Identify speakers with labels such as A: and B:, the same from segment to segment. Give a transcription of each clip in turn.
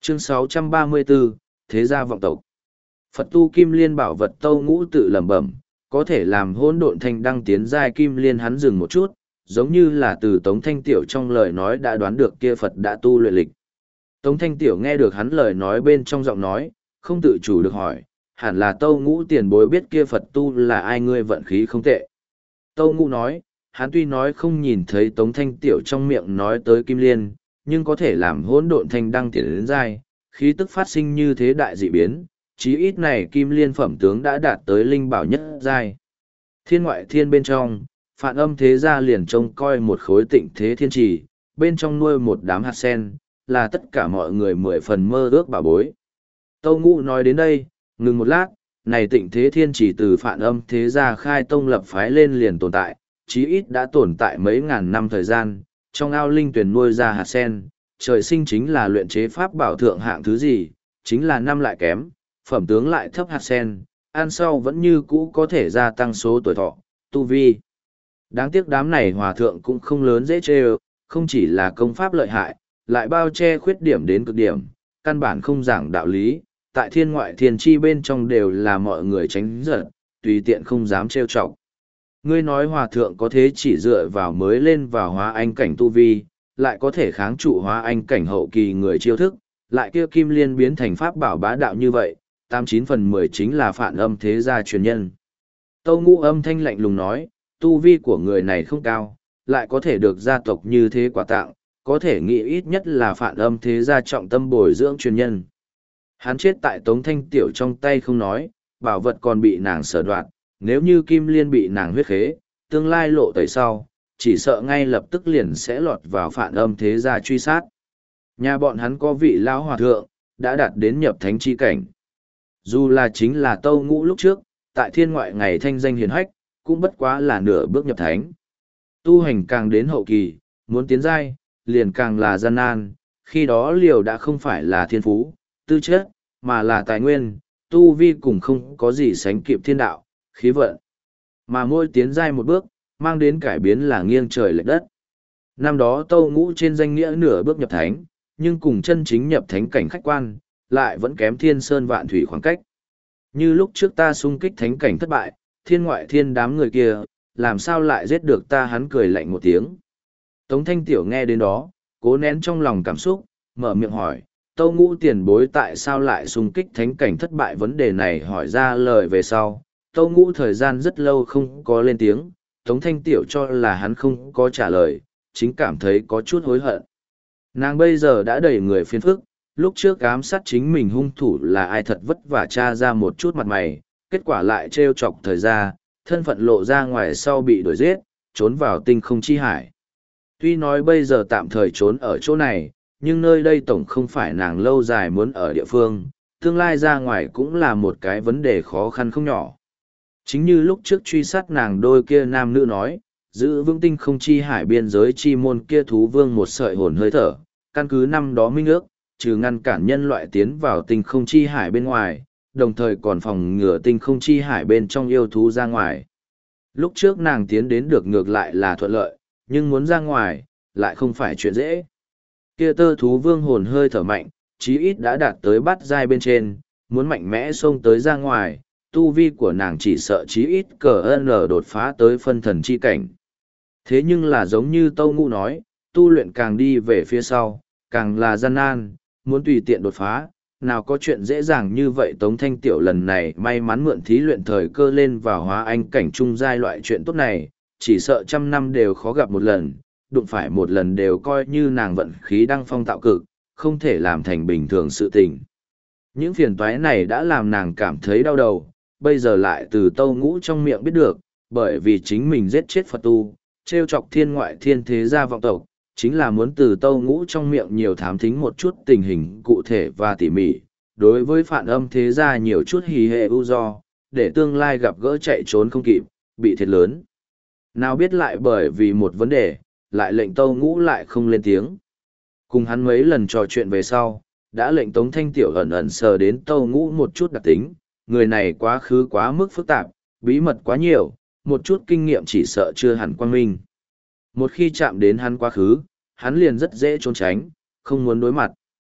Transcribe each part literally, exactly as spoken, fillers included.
A: Chương sáu trăm ba mươi bốn, Thế gia vọng tộc. Phật tu kim liên bảo vật Tâu Ngũ tự lẩm bẩm, có thể làm hỗn độn thanh đăng tiến giai kim liên. Hắn dừng một chút, giống như là từ Tống Thanh Tiểu trong lời nói đã đoán được kia Phật đã tu luyện lịch. Tống Thanh Tiểu nghe được hắn lời nói bên trong giọng nói, không tự chủ được hỏi, hẳn là Tâu Ngũ tiền bối biết kia Phật tu là ai, ngươi vận khí không tệ. Tâu Ngũ nói, hắn tuy nói không nhìn thấy Tống Thanh Tiểu trong miệng nói tới kim liên, nhưng có thể làm hỗn độn thanh đăng tiến đến giai, khí tức phát sinh như thế đại dị biến, chí ít này kim liên phẩm tướng đã đạt tới linh bảo nhất giai. Thiên ngoại thiên bên trong, Phạn Âm Thế gia liền trông coi một khối Tịnh Thế Thiên Trì, bên trong nuôi một đám hạt sen, là tất cả mọi người mười phần mơ ước bảo bối. Tâu Ngũ nói đến đây, ngừng một lát, này Tịnh Thế Thiên Trì từ Phạn Âm Thế gia khai tông lập phái lên liền tồn tại, chí ít đã tồn tại mấy ngàn năm thời gian, trong ao linh tuyển nuôi ra hạt sen, trời sinh chính là luyện chế pháp bảo thượng hạng thứ gì, chính là năm lại kém, phẩm tướng lại thấp hạt sen, ăn sau vẫn như cũ có thể gia tăng số tuổi thọ, tu vi. Đáng tiếc đám này hòa thượng cũng không lớn dễ chê, không chỉ là công pháp lợi hại, lại bao che khuyết điểm đến cực điểm, căn bản không giảng đạo lý, tại thiên ngoại thiên chi bên trong đều là mọi người tránh giận, tùy tiện không dám trêu chọc. Ngươi nói hòa thượng có thế chỉ dựa vào mới lên vào hóa anh cảnh tu vi, lại có thể kháng trụ hóa anh cảnh hậu kỳ người chiêu thức, lại kia kim liên biến thành pháp bảo bá đạo như vậy, tám chín phần mười chính là Phạn Âm Thế gia truyền nhân. Tâu Ngũ âm thanh lạnh lùng nói, tu vi của người này không cao, lại có thể được gia tộc như thế quả tặng, có thể nghĩ ít nhất là Phạn Âm Thế gia trọng tâm bồi dưỡng truyền nhân. Hắn chết tại Tống Thanh Tiểu trong tay không nói, bảo vật còn bị nàng sở đoạt, nếu như kim liên bị nàng huyết khế, tương lai lộ tẩy sau, chỉ sợ ngay lập tức liền sẽ lọt vào Phạn Âm Thế gia truy sát. Nhà bọn hắn có vị lão hòa thượng, đã đạt đến nhập thánh chi cảnh. Dù là chính là Tâu Ngũ lúc trước, tại thiên ngoại ngày thanh danh hiền hách, cũng bất quá là nửa bước nhập thánh. Tu hành càng đến hậu kỳ, muốn tiến giai, liền càng là gian nan, khi đó liều đã không phải là thiên phú, tư chất, mà là tài nguyên, tu vi cùng không có gì sánh kịp thiên đạo, khí vận. Mà mỗi tiến giai một bước, mang đến cải biến là nghiêng trời lệch đất. Năm đó Tâu Ngũ trên danh nghĩa nửa bước nhập thánh, nhưng cùng chân chính nhập thánh cảnh khách quan, lại vẫn kém thiên sơn vạn thủy khoảng cách. Như lúc trước ta xung kích thánh cảnh thất bại, thiên ngoại thiên đám người kia, làm sao lại giết được ta, hắn cười lạnh một tiếng. Tống Thanh Tiểu nghe đến đó, cố nén trong lòng cảm xúc, mở miệng hỏi, Tâu Ngũ tiền bối tại sao lại xung kích thánh cảnh thất bại, vấn đề này hỏi ra lời về sau. Tâu Ngũ thời gian rất lâu không có lên tiếng, Tống Thanh Tiểu cho là hắn không có trả lời, chính cảm thấy có chút hối hận. Nàng bây giờ đã đầy người phiền phức, lúc trước ám sát chính mình hung thủ là ai thật vất vả tra ra một chút mặt mày, kết quả lại trêu chọc thời gian, thân phận lộ ra ngoài sau bị đuổi giết, trốn vào tinh không chi hải. Tuy nói bây giờ tạm thời trốn ở chỗ này, nhưng nơi đây tổng không phải nàng lâu dài muốn ở địa phương, tương lai ra ngoài cũng là một cái vấn đề khó khăn không nhỏ. Chính như lúc trước truy sát nàng đôi kia nam nữ nói, giữ vững tinh không chi hải biên giới chi môn kia thú vương một sợi hồn hơi thở, căn cứ năm đó minh ước, trừ ngăn cản nhân loại tiến vào tinh không chi hải bên ngoài, đồng thời còn phòng ngừa tinh không chi hải bên trong yêu thú ra ngoài. Lúc trước nàng tiến đến được ngược lại là thuận lợi, nhưng muốn ra ngoài, lại không phải chuyện dễ. Kia tơ thú vương hồn hơi thở mạnh, chí ít đã đạt tới bát giai bên trên, muốn mạnh mẽ xông tới ra ngoài, tu vi của nàng chỉ sợ chí ít cờ n đột phá tới phân thần chi cảnh. Thế nhưng là giống như Tâu Ngũ nói, tu luyện càng đi về phía sau, càng là gian nan, muốn tùy tiện đột phá, nào có chuyện dễ dàng như vậy. Tống Thanh Tiểu lần này may mắn mượn thí luyện thời cơ lên vào hóa anh cảnh trung giai, loại chuyện tốt này, chỉ sợ trăm năm đều khó gặp một lần, đụng phải một lần đều coi như nàng vận khí đăng phong tạo cực, không thể làm thành bình thường sự tình. Những phiền toái này đã làm nàng cảm thấy đau đầu, bây giờ lại từ Tâu Ngũ trong miệng biết được, bởi vì chính mình giết chết Phật tu, trêu chọc thiên ngoại thiên thế gia vọng tộc, chính là muốn từ Tâu Ngũ trong miệng nhiều thám thính một chút tình hình cụ thể và tỉ mỉ, đối với Phạn Âm Thế gia nhiều chút hỉ hệ ưu do, để tương lai gặp gỡ chạy trốn không kịp, bị thiệt lớn. Nào biết lại bởi vì một vấn đề, lại lệnh Tâu Ngũ lại không lên tiếng. Cùng hắn mấy lần trò chuyện về sau, đã lệnh Tống Thanh Tiểu ẩn ẩn sờ đến Tâu Ngũ một chút đặc tính, người này quá khứ quá mức phức tạp, bí mật quá nhiều, một chút kinh nghiệm chỉ sợ chưa hẳn quang minh. Một khi chạm đến hắn quá khứ, hắn liền rất dễ trốn tránh, không muốn đối mặt.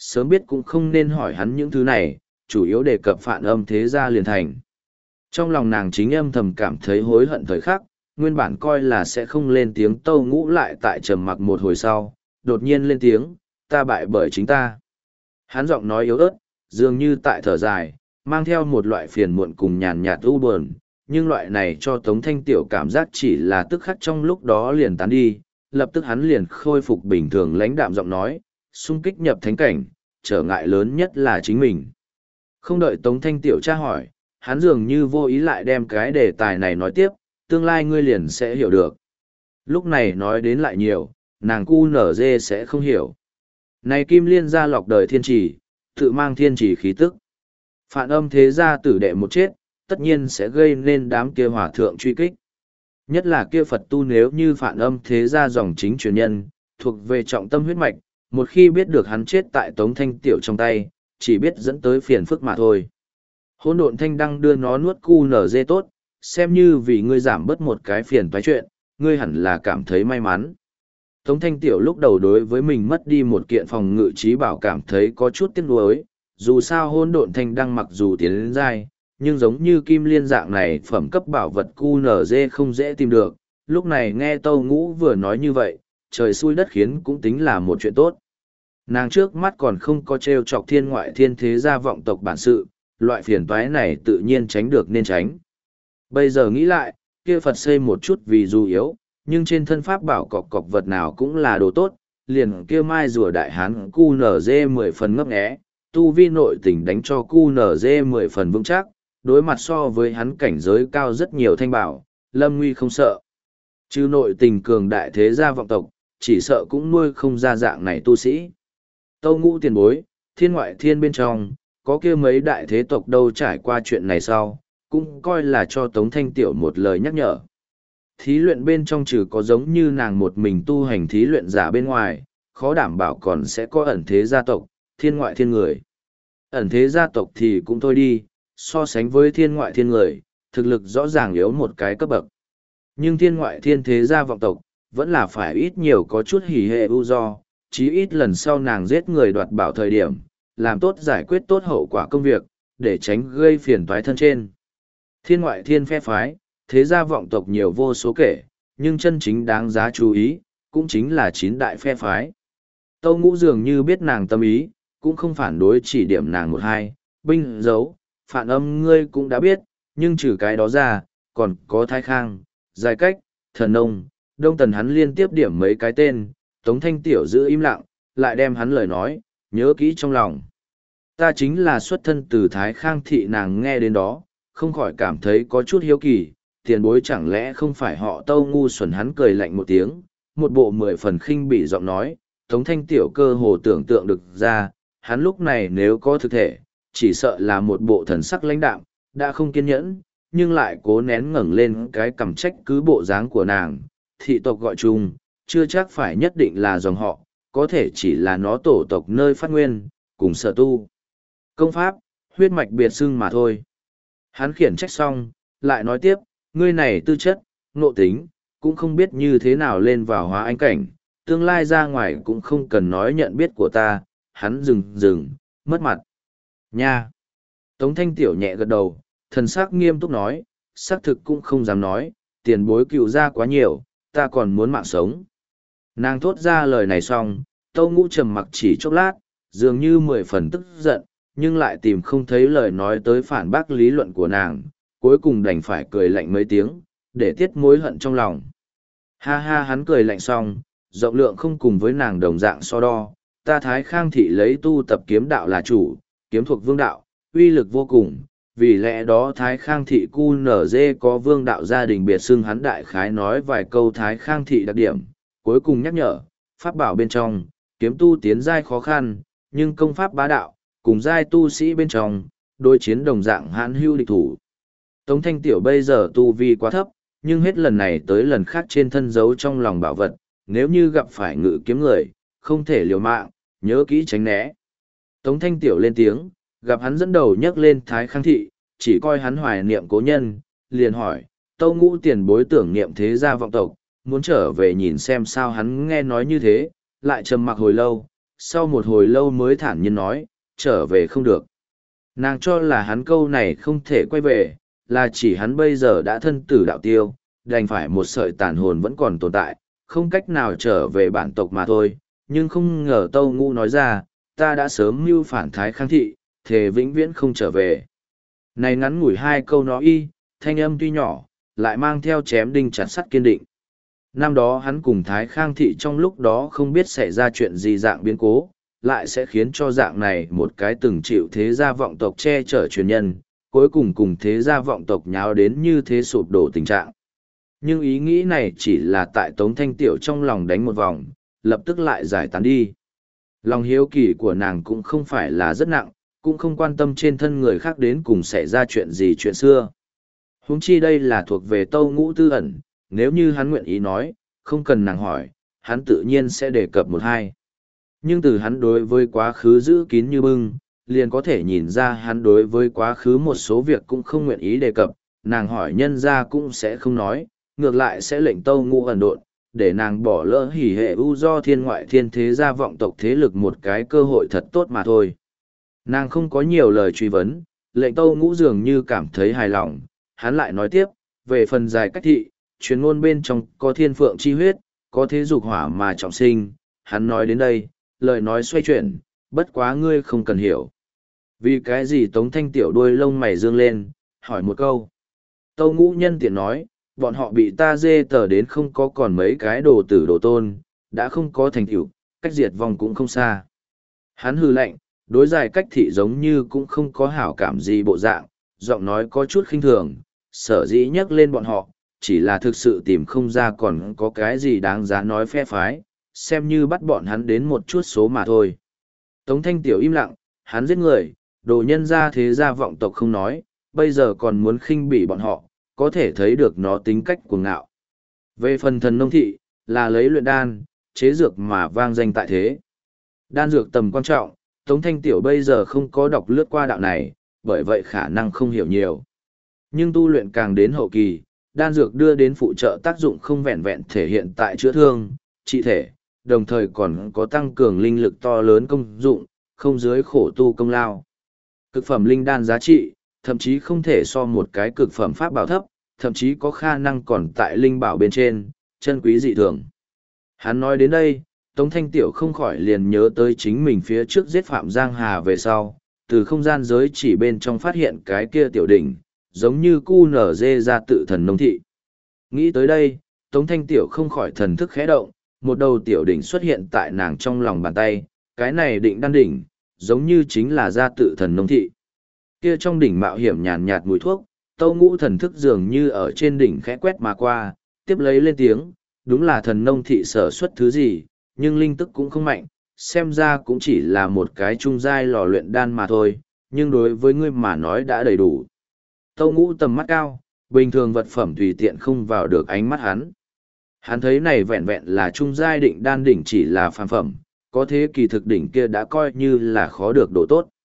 A: sớm biết cũng không nên hỏi hắn những thứ này, chủ yếu đề cập Phản Âm Thế Gia liền thành. Trong lòng nàng chính âm thầm cảm thấy hối hận thời khắc, nguyên bản coi là sẽ không lên tiếng Tâu Ngũ lại tại trầm mặc một hồi sau, đột nhiên lên tiếng, ta bại bởi chính ta. Hắn giọng nói yếu ớt, dường như tại thở dài, mang theo một loại phiền muộn cùng nhàn nhạt u buồn, nhưng loại này cho Tống Thanh Tiểu cảm giác chỉ là tức khắc trong lúc đó liền tán đi, lập tức hắn liền khôi phục bình thường lãnh đạm giọng nói, xung kích nhập thánh cảnh, trở ngại lớn nhất là chính mình. Không đợi Tống Thanh Tiểu tra hỏi, hắn dường như vô ý lại đem cái đề tài này nói tiếp, tương lai ngươi liền sẽ hiểu được. Lúc này nói đến lại nhiều, nàng cu nở dê sẽ không hiểu. Này Kim Liên gia lọc đời thiên trì, tự mang thiên trì khí tức. Phản Âm Thế Gia tử đệ một chết, tất nhiên sẽ gây nên đám kia hòa thượng truy kích. Nhất là kia Phật tu nếu như Phản Âm Thế Gia dòng chính truyền nhân, thuộc về trọng tâm huyết mạch, một khi biết được hắn chết tại Tống Thanh Tiểu trong tay, chỉ biết dẫn tới phiền phức mà thôi. Hỗn độn thanh đăng đưa nó nuốt cu nở dê tốt, xem như vì ngươi giảm bớt một cái phiền toái chuyện, ngươi hẳn là cảm thấy may mắn. Tống Thanh Tiểu lúc đầu đối với mình mất đi một kiện phòng ngự trí bảo cảm thấy có chút tiếc nuối, dù sao hỗn độn thanh đăng mặc dù tiến đến dai, nhưng giống như kim liên dạng này phẩm cấp bảo vật cu nở dê không dễ tìm được. Lúc này nghe Tâu Ngũ vừa nói như vậy, trời xui đất khiến cũng tính là một chuyện tốt. Nàng trước mắt còn không có trêu chọc thiên ngoại thiên thế gia vọng tộc bản sự, loại phiền toái này tự nhiên tránh được nên tránh. Bây giờ nghĩ lại, kia Phật xây một chút vì dù yếu, nhưng trên thân pháp bảo cọc cọc vật nào cũng là đồ tốt, liền kia mai rùa đại hán cu nở dê mười phần ngấp nghé, tu vi nội tình đánh cho cu nở dê mười phần vững chắc, đối mặt so với hắn cảnh giới cao rất nhiều thanh bảo, lâm nguy không sợ. Chứ nội tình cường đại thế gia vọng tộc, chỉ sợ cũng nuôi không ra dạng này tu sĩ. Tâu Ngũ tiền bối, thiên ngoại thiên bên trong, có kia mấy đại thế tộc đâu trải qua chuyện này sau, cũng coi là cho Tống Thanh Tiểu một lời nhắc nhở. Thí luyện bên trong trừ có giống như nàng một mình tu hành thí luyện giả bên ngoài, khó đảm bảo còn sẽ có ẩn thế gia tộc, thiên ngoại thiên người. Ẩn thế gia tộc thì cũng thôi đi, so sánh với thiên ngoại thiên người, thực lực rõ ràng yếu một cái cấp bậc. Nhưng thiên ngoại thiên thế gia vọng tộc, vẫn là phải ít nhiều có chút hỉ hệ ưu do, chí ít lần sau nàng giết người đoạt bảo thời điểm, làm tốt giải quyết tốt hậu quả công việc, để tránh gây phiền toái thân trên. Thiên ngoại thiên phe phái, thế gia vọng tộc nhiều vô số kể, nhưng chân chính đáng giá chú ý, cũng chính là chín đại phe phái. Tâu Ngũ dường như biết nàng tâm ý, cũng không phản đối chỉ điểm nàng một hai, binh dấu, Phản Âm ngươi cũng đã biết, nhưng trừ cái đó ra, còn có Thái Khang, Giai Cách, Thần Nông, Đông Tần hắn liên tiếp điểm mấy cái tên, Tống Thanh Tiểu giữ im lặng, lại đem hắn lời nói, nhớ kỹ trong lòng. Ta chính là xuất thân từ Thái Khang thị nàng nghe đến đó, không khỏi cảm thấy có chút hiếu kỳ, tiền bối chẳng lẽ không phải họ Tâu ngu xuẩn. Hắn cười lạnh một tiếng, một bộ mười phần khinh bị giọng nói, Tống Thanh Tiểu cơ hồ tưởng tượng được ra, hắn lúc này nếu có thực thể, chỉ sợ là một bộ thần sắc lãnh đạm, đã không kiên nhẫn, nhưng lại cố nén ngẩng lên cái cằm trách cứ bộ dáng của nàng, thị tộc gọi chung, chưa chắc phải nhất định là dòng họ, có thể chỉ là nó tổ tộc nơi phát nguyên, cùng sở tu. Công pháp, huyết mạch biệt xưng mà thôi. Hắn khiển trách xong, lại nói tiếp, ngươi này tư chất, nộ tính, cũng không biết như thế nào lên vào hóa anh cảnh, tương lai ra ngoài cũng không cần nói nhận biết của ta, hắn dừng dừng, mất mặt. Nha! Tống Thanh Tiểu nhẹ gật đầu, thần sắc nghiêm túc nói, xác thực cũng không dám nói, tiền bối cựu ra quá nhiều, ta còn muốn mạng sống. Nàng thốt ra lời này xong, Tâu Ngũ trầm mặc chỉ chốc lát, dường như mười phần tức giận, nhưng lại tìm không thấy lời nói tới phản bác lý luận của nàng, cuối cùng đành phải cười lạnh mấy tiếng, để tiết mối hận trong lòng. Ha ha, hắn cười lạnh xong, rộng lượng không cùng với nàng đồng dạng so đo, ta Thái Khang thị lấy tu tập kiếm đạo là chủ, kiếm thuộc vương đạo, uy lực vô cùng, vì lẽ đó Thái Khang thị cu nở dê có vương đạo gia đình biệt xưng. Hắn đại khái nói vài câu Thái Khang thị đặc điểm, cuối cùng nhắc nhở, pháp bảo bên trong, kiếm tu tiến giai khó khăn, nhưng công pháp bá đạo, cùng giai tu sĩ bên trong, đối chiến đồng dạng hãn hưu địch thủ. Tống Thanh Tiểu bây giờ tu vi quá thấp, nhưng hết lần này tới lần khác trên thân giấu trong lòng bảo vật, nếu như gặp phải ngự kiếm người, không thể liều mạng, nhớ kỹ tránh né. Tống Thanh Tiểu lên tiếng, gặp hắn dẫn đầu nhắc lên Thái Khang thị, chỉ coi hắn hoài niệm cố nhân, liền hỏi, Tâu Ngũ tiền bối tưởng niệm thế gia vọng tộc, muốn trở về nhìn xem sao. Hắn nghe nói như thế, lại trầm mặc hồi lâu, sau một hồi lâu mới thản nhiên nói, trở về không được. Nàng cho là hắn câu này không thể quay về, là chỉ hắn bây giờ đã thân tử đạo tiêu, đành phải một sợi tàn hồn vẫn còn tồn tại, không cách nào trở về bản tộc mà thôi. Nhưng không ngờ Tâu Ngũ nói ra, ta đã sớm mưu phản Thái Khang thị, thề vĩnh viễn không trở về. Này ngắn ngủi hai câu nói y, thanh âm tuy nhỏ, lại mang theo chém đinh chặt sắt kiên định. Năm đó hắn cùng Thái Khang thị trong lúc đó không biết xảy ra chuyện gì dạng biến cố, lại sẽ khiến cho dạng này một cái từng chịu thế gia vọng tộc che chở truyền nhân, cuối cùng cùng thế gia vọng tộc nháo đến như thế sụp đổ tình trạng. Nhưng ý nghĩ này chỉ là tại Tống Thanh Tiểu trong lòng đánh một vòng, lập tức lại giải tán đi. Lòng hiếu kỳ của nàng cũng không phải là rất nặng, cũng không quan tâm trên thân người khác đến cùng xảy ra chuyện gì chuyện xưa. Huống chi đây là thuộc về Tâu Ngũ tư ẩn, nếu như hắn nguyện ý nói, không cần nàng hỏi, hắn tự nhiên sẽ đề cập một hai. Nhưng từ hắn đối với quá khứ giữ kín như bưng, liền có thể nhìn ra hắn đối với quá khứ một số việc cũng không nguyện ý đề cập, nàng hỏi nhân ra cũng sẽ không nói, ngược lại sẽ lệnh Tâu Ngũ ẩn độn, để nàng bỏ lỡ hỉ hệ u do thiên ngoại thiên thế gia vọng tộc thế lực một cái cơ hội thật tốt mà thôi. Nàng không có nhiều lời truy vấn, lệnh Tâu Ngũ dường như cảm thấy hài lòng, hắn lại nói tiếp, về phần dài cách thị, truyền ngôn bên trong có thiên phượng chi huyết, có thế dục hỏa mà trọng sinh, hắn nói đến đây, lời nói xoay chuyển, bất quá ngươi không cần hiểu. Vì cái gì Tống Thanh Tiểu đuôi lông mày dương lên, hỏi một câu. Tâu Ngũ nhân tiện nói, bọn họ bị ta dê tờ đến không có còn mấy cái đồ tử đồ tôn, đã không có thành tựu, cách diệt vong cũng không xa. Hắn hư lạnh, đối dài cách thị giống như cũng không có hảo cảm gì bộ dạng, giọng nói có chút khinh thường, sở dĩ nhắc lên bọn họ, chỉ là thực sự tìm không ra còn có cái gì đáng giá nói phe phái, xem như bắt bọn hắn đến một chút số mà thôi. Tống Thanh Tiểu im lặng, hắn giết người, đồ nhân ra thế gia vọng tộc không nói, bây giờ còn muốn khinh bỉ bọn họ, có thể thấy được nó tính cách cuồng ngạo. Về phần thần nông thị, là lấy luyện đan, chế dược mà vang danh tại thế. Đan dược tầm quan trọng, Tống Thanh Tiểu bây giờ không có đọc lướt qua đạo này, bởi vậy khả năng không hiểu nhiều. Nhưng tu luyện càng đến hậu kỳ, đan dược đưa đến phụ trợ tác dụng không vẹn vẹn thể hiện tại chữa thương, trị thể, đồng thời còn có tăng cường linh lực to lớn công dụng, không dưới khổ tu công lao. Cực phẩm linh đan giá trị, thậm chí không thể so một cái cực phẩm pháp bảo thấp, thậm chí có khả năng còn tại linh bảo bên trên, chân quý dị thường. Hắn nói đến đây, Tống Thanh Tiểu không khỏi liền nhớ tới chính mình phía trước giết Phạm Giang Hà về sau, từ không gian giới chỉ bên trong phát hiện cái kia tiểu đỉnh, giống như cu nở dê ra tự thần nông thị. Nghĩ tới đây, Tống Thanh Tiểu không khỏi thần thức khẽ động, một đầu tiểu đỉnh xuất hiện tại nàng trong lòng bàn tay, cái này định đan đỉnh, giống như chính là gia tự thần nông thị. Kia trong đỉnh mạo hiểm nhàn nhạt mùi thuốc, Tâu Ngũ thần thức dường như ở trên đỉnh khẽ quét mà qua, tiếp lấy lên tiếng, đúng là thần nông thị sở xuất thứ gì, nhưng linh tức cũng không mạnh, xem ra cũng chỉ là một cái trung giai lò luyện đan mà thôi, nhưng đối với ngươi mà nói đã đầy đủ. Tâu Ngũ tầm mắt cao, bình thường vật phẩm tùy tiện không vào được ánh mắt hắn. Hắn thấy này vẹn vẹn là trung giai định đan đỉnh chỉ là phàm phẩm, có thế kỳ thực đỉnh kia đã coi như là khó được độ tốt.